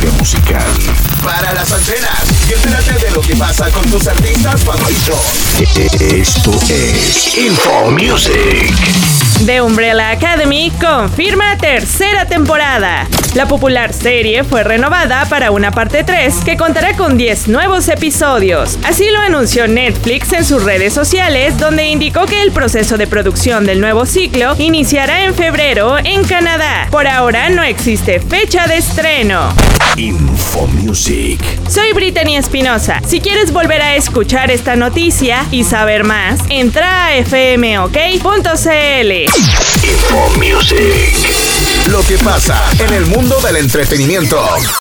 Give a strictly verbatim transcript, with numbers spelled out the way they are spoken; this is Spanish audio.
industria musical. Para las antenas y entérate de lo que pasa con tus artistas favoritos. Esto es Info Music. The Umbrella Academy confirma tercera temporada. La popular serie fue renovada para una parte tres que contará con diez nuevos episodios. Así lo anunció Netflix en sus redes sociales, donde indicó que el proceso de producción del nuevo ciclo iniciará en febrero en Canadá. Por ahora no existe fecha de estreno. Info Music. Soy Brittany Espinosa. Si quieres volver a escuchar esta noticia y saber más, entra a f m o k punto c l. Info Music. Lo que pasa en el mundo del entretenimiento.